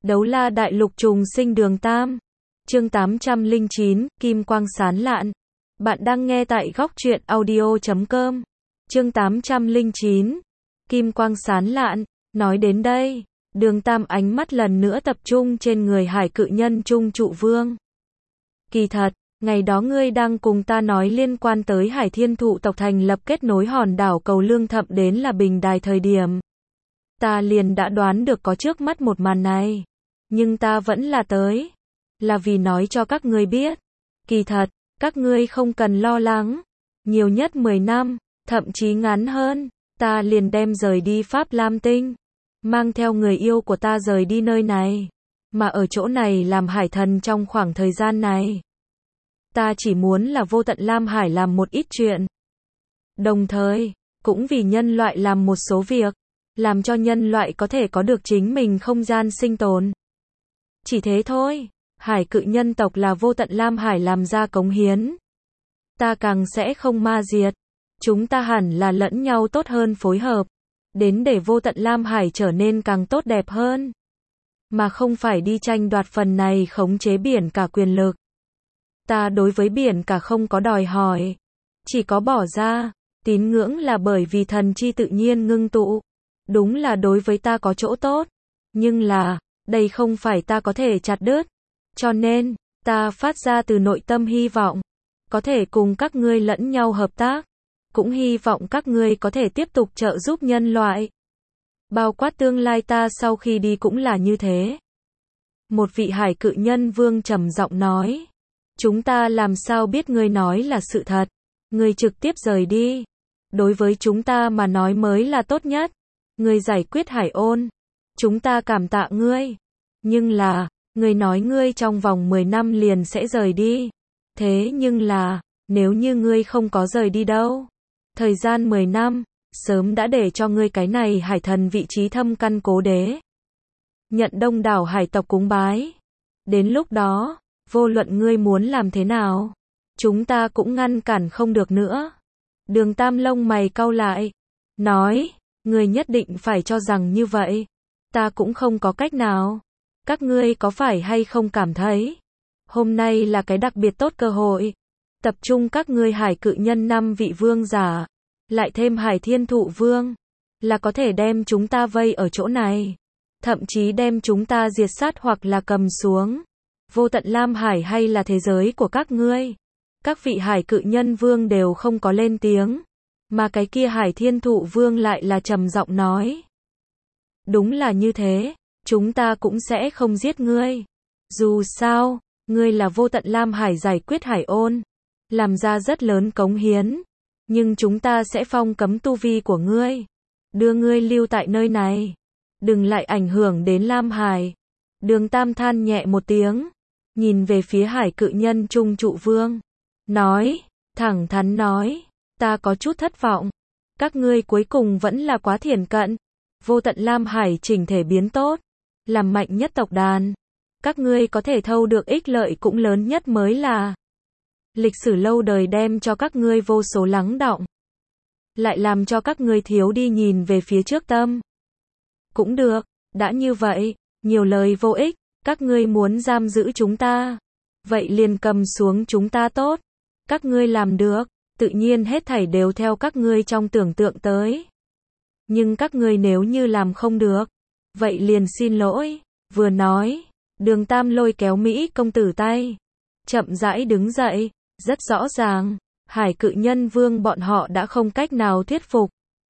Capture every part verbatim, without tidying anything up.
Đấu la đại lục trùng sinh đường Tam. Chương tám trăm lẻ chín, Kim quang sán lạn. Bạn đang nghe tại góc truyện audio chấm com. Chương tám trăm lẻ chín, Kim quang sán lạn. Nói đến đây, đường Tam ánh mắt lần nữa tập trung trên người Hải Cự Nhân Trung Trụ Vương. Kỳ thật, ngày đó ngươi đang cùng ta nói liên quan tới Hải Thiên Thụ tộc thành lập kết nối hòn đảo Cầu Lương Thậm đến là Bình Đài thời điểm. Ta liền đã đoán được có trước mắt một màn này. Nhưng ta vẫn là tới. Là vì nói cho các ngươi biết. Kỳ thật, các ngươi không cần lo lắng. Nhiều nhất mười năm, thậm chí ngắn hơn, ta liền đem rời đi Pháp Lam Tinh. Mang theo người yêu của ta rời đi nơi này. Mà ở chỗ này làm hải thần trong khoảng thời gian này. Ta chỉ muốn là vô tận Lam Hải làm một ít chuyện. Đồng thời, cũng vì nhân loại làm một số việc. Làm cho nhân loại có thể có được chính mình không gian sinh tồn. Chỉ thế thôi. Hải Cự Nhân tộc là vô tận Lam Hải làm ra cống hiến. Ta càng sẽ không ma diệt. Chúng ta hẳn là lẫn nhau tốt hơn phối hợp. Đến để vô tận Lam Hải trở nên càng tốt đẹp hơn. Mà không phải đi tranh đoạt phần này khống chế biển cả quyền lực. Ta đối với biển cả không có đòi hỏi. Chỉ có bỏ ra. Tín ngưỡng là bởi vì thần chi tự nhiên ngưng tụ. Đúng là đối với ta có chỗ tốt. Nhưng là, đây không phải ta có thể chặt đứt. Cho nên, ta phát ra từ nội tâm hy vọng. Có thể cùng các ngươi lẫn nhau hợp tác. Cũng hy vọng các ngươi có thể tiếp tục trợ giúp nhân loại. Bao quát tương lai ta sau khi đi cũng là như thế. Một vị Hải Cự Nhân Vương trầm giọng nói. Chúng ta làm sao biết ngươi nói là sự thật. Ngươi trực tiếp rời đi. Đối với chúng ta mà nói mới là tốt nhất. Ngươi giải quyết Hải Ôn. Chúng ta cảm tạ ngươi. Nhưng là, ngươi nói ngươi trong vòng mười năm liền sẽ rời đi. Thế nhưng là, nếu như ngươi không có rời đi đâu. Thời gian mười năm, sớm đã để cho ngươi cái này hải thần vị trí thâm căn cố đế. Nhận đông đảo hải tộc cúng bái. Đến lúc đó, vô luận ngươi muốn làm thế nào, chúng ta cũng ngăn cản không được nữa. Đường Tam lông mày cau lại. Nói, ngươi nhất định phải cho rằng như vậy. Ta cũng không có cách nào. Các ngươi có phải hay không cảm thấy hôm nay là cái đặc biệt tốt cơ hội. Tập trung các ngươi Hải Cự Nhân năm vị vương giả. Lại thêm Hải Thiên Thụ Vương. Là có thể đem chúng ta vây ở chỗ này. Thậm chí đem chúng ta diệt sát hoặc là cầm xuống. Vô tận Lam Hải hay là thế giới của các ngươi. Các vị Hải Cự Nhân Vương đều không có lên tiếng. Mà cái kia Hải Thiên Thụ Vương lại là trầm giọng nói. Đúng là như thế. Chúng ta cũng sẽ không giết ngươi. Dù sao, ngươi là vô tận Lam Hải giải quyết Hải Ôn. Làm ra rất lớn cống hiến. Nhưng chúng ta sẽ phong cấm tu vi của ngươi. Đưa ngươi lưu tại nơi này. Đừng lại ảnh hưởng đến Lam Hải. Đường Tam than nhẹ một tiếng. Nhìn về phía Hải Cự Nhân Trung Trụ Vương. Nói, thẳng thắn nói. Ta có chút thất vọng. Các ngươi cuối cùng vẫn là quá thiển cận. Vô tận Lam Hải chỉnh thể biến tốt. Làm mạnh nhất tộc đàn. Các ngươi có thể thâu được ích lợi cũng lớn nhất mới là. Lịch sử lâu đời đem cho các ngươi vô số lắng đọng. Lại làm cho các ngươi thiếu đi nhìn về phía trước tâm. Cũng được, đã như vậy, nhiều lời vô ích, các ngươi muốn giam giữ chúng ta. Vậy liền cầm xuống chúng ta tốt. Các ngươi làm được, tự nhiên hết thảy đều theo các ngươi trong tưởng tượng tới. Nhưng các ngươi nếu như làm không được, vậy liền xin lỗi. Vừa nói, Đường Tam lôi kéo Mỹ công tử tay. Chậm rãi đứng dậy, rất rõ ràng, Hải Cự Nhân Vương bọn họ đã không cách nào thuyết phục.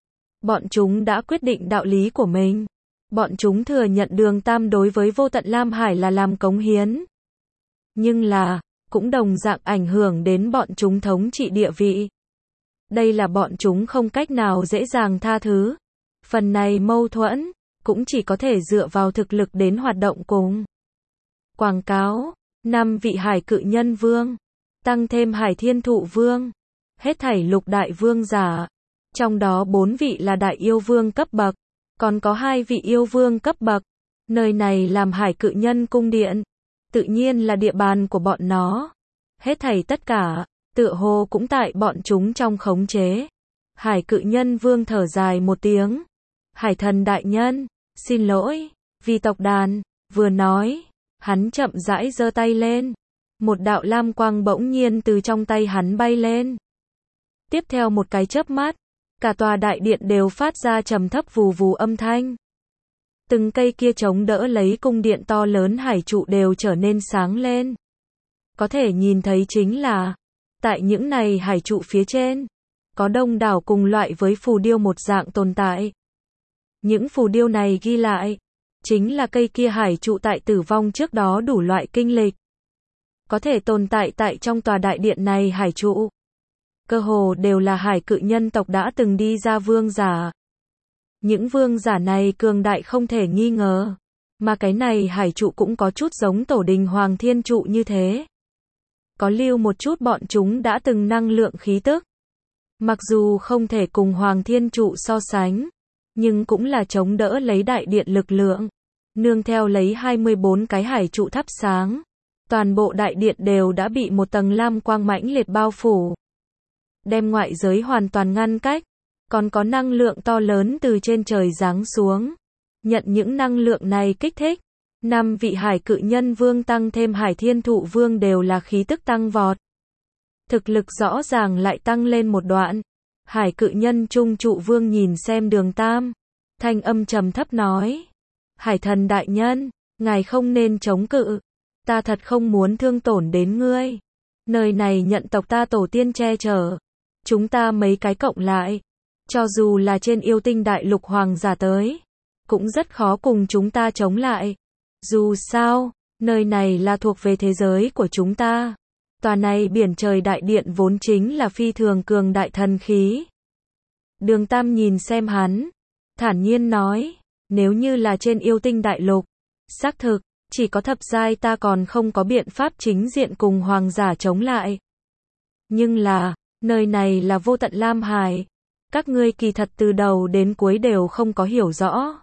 Bọn chúng đã quyết định đạo lý của mình. Bọn chúng thừa nhận Đường Tam đối với vô tận Lam Hải là làm cống hiến. Nhưng là, cũng đồng dạng ảnh hưởng đến bọn chúng thống trị địa vị. Đây là bọn chúng không cách nào dễ dàng tha thứ. Phần này mâu thuẫn, cũng chỉ có thể dựa vào thực lực đến hoạt động cùng. Quảng cáo, năm vị Hải Cự Nhân Vương, tăng thêm Hải Thiên Thụ Vương, hết thảy lục đại vương giả. Trong đó bốn vị là đại yêu vương cấp bậc, còn có hai vị yêu vương cấp bậc. Nơi này làm Hải Cự Nhân cung điện, tự nhiên là địa bàn của bọn nó. Hết thảy tất cả, tựa hồ cũng tại bọn chúng trong khống chế. Hải Cự Nhân Vương thở dài một tiếng. Hải thần đại nhân, xin lỗi, vì tộc đàn, Vừa nói, hắn chậm rãi giơ tay lên. Một đạo lam quang bỗng nhiên từ trong tay hắn bay lên. Tiếp theo một cái chớp mắt, cả tòa đại điện đều phát ra trầm thấp vù vù âm thanh. Từng cây kia chống đỡ lấy cung điện to lớn hải trụ đều trở nên sáng lên. Có thể nhìn thấy chính là, tại những này hải trụ phía trên, có đông đảo cùng loại với phù điêu một dạng tồn tại. Những phù điêu này ghi lại, chính là cây kia hải trụ tại tử vong trước đó đủ loại kinh lịch. Có thể tồn tại tại trong tòa đại điện này hải trụ. Cơ hồ đều là hải cự nhân tộc đã từng đi ra vương giả. Những vương giả này cường đại không thể nghi ngờ. Mà cái này hải trụ cũng có chút giống tổ đình Hoàng Thiên Trụ như thế. Có lưu một chút bọn chúng đã từng năng lượng khí tức. Mặc dù không thể cùng Hoàng Thiên Trụ so sánh, nhưng cũng là chống đỡ lấy đại điện lực lượng. Nương theo lấy hai mươi bốn cái hải trụ thắp sáng. Toàn bộ đại điện đều đã bị một tầng lam quang mãnh liệt bao phủ. Đem ngoại giới hoàn toàn ngăn cách. Còn có năng lượng to lớn từ trên trời giáng xuống. Nhận những năng lượng này kích thích. Năm vị hải cự nhân vương tăng thêm hải thiên thụ vương đều là khí tức tăng vọt. Thực lực rõ ràng lại tăng lên một đoạn. Hải cự nhân trung trụ vương nhìn xem Đường Tam. Thanh âm trầm thấp nói. Hải thần đại nhân, ngài không nên chống cự. Ta thật không muốn thương tổn đến ngươi. Nơi này nhận tộc ta tổ tiên che chở. Chúng ta mấy cái cộng lại. Cho dù là trên yêu tinh đại lục hoàng giả tới. Cũng rất khó cùng chúng ta chống lại. Dù sao, nơi này là thuộc về thế giới của chúng ta. Tòa này biển trời đại điện vốn chính là phi thường cường đại thần khí. Đường Tam nhìn xem hắn. Thản nhiên nói. Nếu như là trên yêu tinh đại lục. Xác thực, chỉ có thập giai ta còn không có biện pháp chính diện cùng hoàng giả chống lại. Nhưng là, nơi này là vô tận Lam Hải. Các ngươi kỳ thật từ đầu đến cuối đều không có hiểu rõ.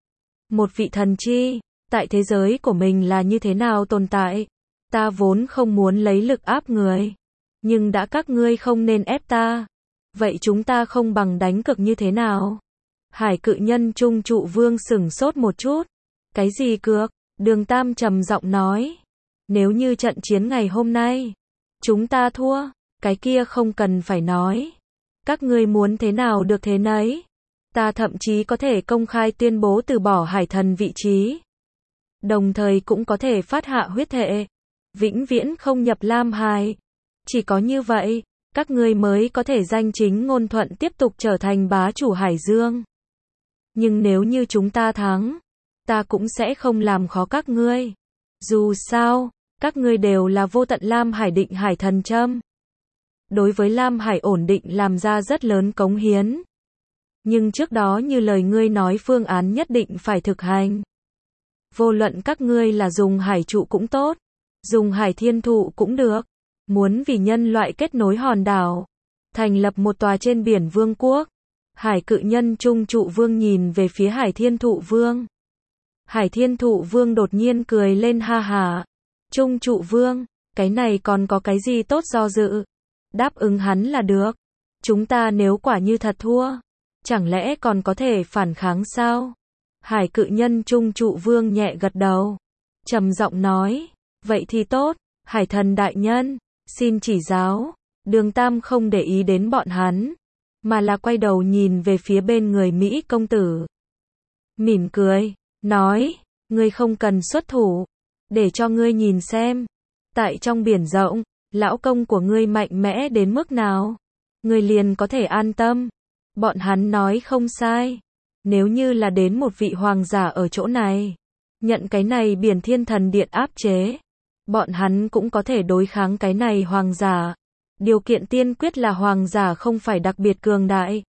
Một vị thần chi, tại thế giới của mình là như thế nào tồn tại. Ta vốn không muốn lấy lực áp người. Nhưng đã các ngươi không nên ép ta. Vậy chúng ta không bằng đánh cược như thế nào? Hải cự nhân trung trụ vương sửng sốt một chút. Cái gì cược? Đường Tam trầm giọng nói. Nếu như trận chiến ngày hôm nay, chúng ta thua, cái kia không cần phải nói. Các ngươi muốn thế nào được thế nấy. Ta thậm chí có thể công khai tuyên bố từ bỏ hải thần vị trí. Đồng thời cũng có thể phát hạ huyết thệ. Vĩnh viễn không nhập Lam Hải. Chỉ có như vậy, các ngươi mới có thể danh chính ngôn thuận tiếp tục trở thành bá chủ Hải Dương. Nhưng nếu như chúng ta thắng, ta cũng sẽ không làm khó các ngươi. Dù sao, các ngươi đều là vô tận Lam Hải định hải thần châm. Đối với Lam Hải ổn định làm ra rất lớn cống hiến. Nhưng trước đó như lời ngươi nói phương án nhất định phải thực hành. Vô luận các ngươi là dùng hải trụ cũng tốt, dùng hải thiên thụ cũng được. Muốn vì nhân loại kết nối hòn đảo, thành lập một tòa trên biển vương quốc. Hải cự nhân trung trụ vương nhìn về phía hải thiên thụ vương. Hải thiên thụ vương đột nhiên cười lên ha hà. Trung trụ vương, cái này còn có cái gì tốt do dự. Đáp ứng hắn là được. Chúng ta nếu quả như thật thua, chẳng lẽ còn có thể phản kháng sao? Hải cự nhân trung trụ vương nhẹ gật đầu. Trầm giọng nói. Vậy thì tốt, hải thần đại nhân, xin chỉ giáo. Đường Tam không để ý đến bọn hắn, mà là quay đầu nhìn về phía bên người Mỹ công tử. Mỉm cười, nói, ngươi không cần xuất thủ, để cho ngươi nhìn xem. Tại trong biển rộng, lão công của ngươi mạnh mẽ đến mức nào, ngươi liền có thể an tâm. Bọn hắn nói không sai. Nếu như là đến một vị hoàng giả ở chỗ này, nhận cái này biển thiên thần điện áp chế, bọn hắn cũng có thể đối kháng cái này hoàng giả. Điều kiện tiên quyết là hoàng giả không phải đặc biệt cường đại.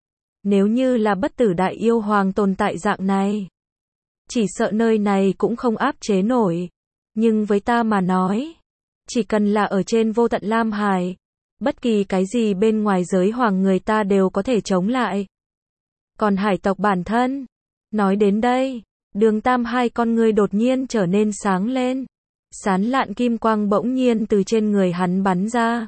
Nếu như là bất tử đại yêu hoàng tồn tại dạng này, chỉ sợ nơi này cũng không áp chế nổi. Nhưng với ta mà nói, chỉ cần là ở trên vô tận Lam Hải, bất kỳ cái gì bên ngoài giới hoàng người ta đều có thể chống lại. Còn hải tộc bản thân, nói đến đây, Đường Tam hai con ngươi đột nhiên trở nên sáng lên. Sán lạn kim quang bỗng nhiên từ trên người hắn bắn ra.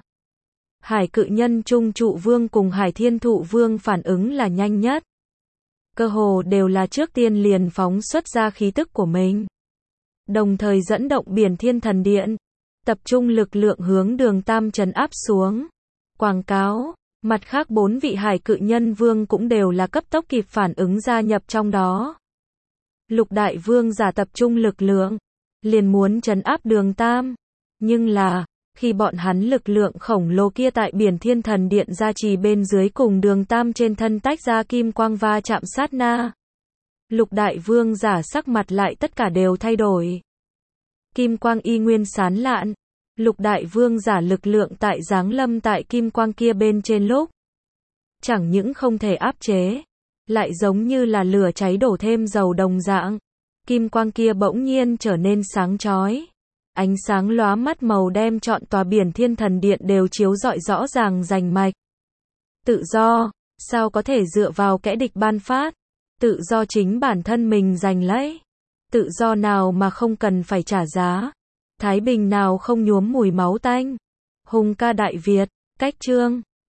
Hải cự nhân trung trụ vương cùng hải thiên thụ vương phản ứng là nhanh nhất. Cơ hồ đều là trước tiên liền phóng xuất ra khí tức của mình. đồng thời dẫn động Biển Thiên Thần Điện, tập trung lực lượng hướng Đường Tam trấn áp xuống. Quảng cáo, mặt khác bốn vị hải cự nhân vương cũng đều là cấp tốc kịp phản ứng gia nhập trong đó. Lục đại vương giả tập trung lực lượng, liền muốn trấn áp Đường Tam. Nhưng là, khi bọn hắn lực lượng khổng lồ kia tại Biển Thiên Thần Điện gia trì bên dưới cùng Đường Tam trên thân tách ra kim quang va chạm sát na. Lục đại vương giả sắc mặt lại tất cả đều thay đổi. Kim quang y nguyên sán lạn. Lục đại vương giả lực lượng tại giáng lâm tại kim quang kia bên trên lúc. Chẳng những không thể áp chế, lại giống như là lửa cháy đổ thêm dầu đồng dạng. Kim quang kia bỗng nhiên trở nên sáng chói. Ánh sáng lóa mắt màu đem trọn tòa Biển Thiên Thần Điện đều chiếu rọi rõ ràng rành mạch. Tự do, sao có thể dựa vào kẻ địch ban phát? Tự do chính bản thân mình giành lấy. Tự do nào mà không cần phải trả giá? Thái bình nào không nhuốm mùi máu tanh? Hùng ca Đại Việt, cách chương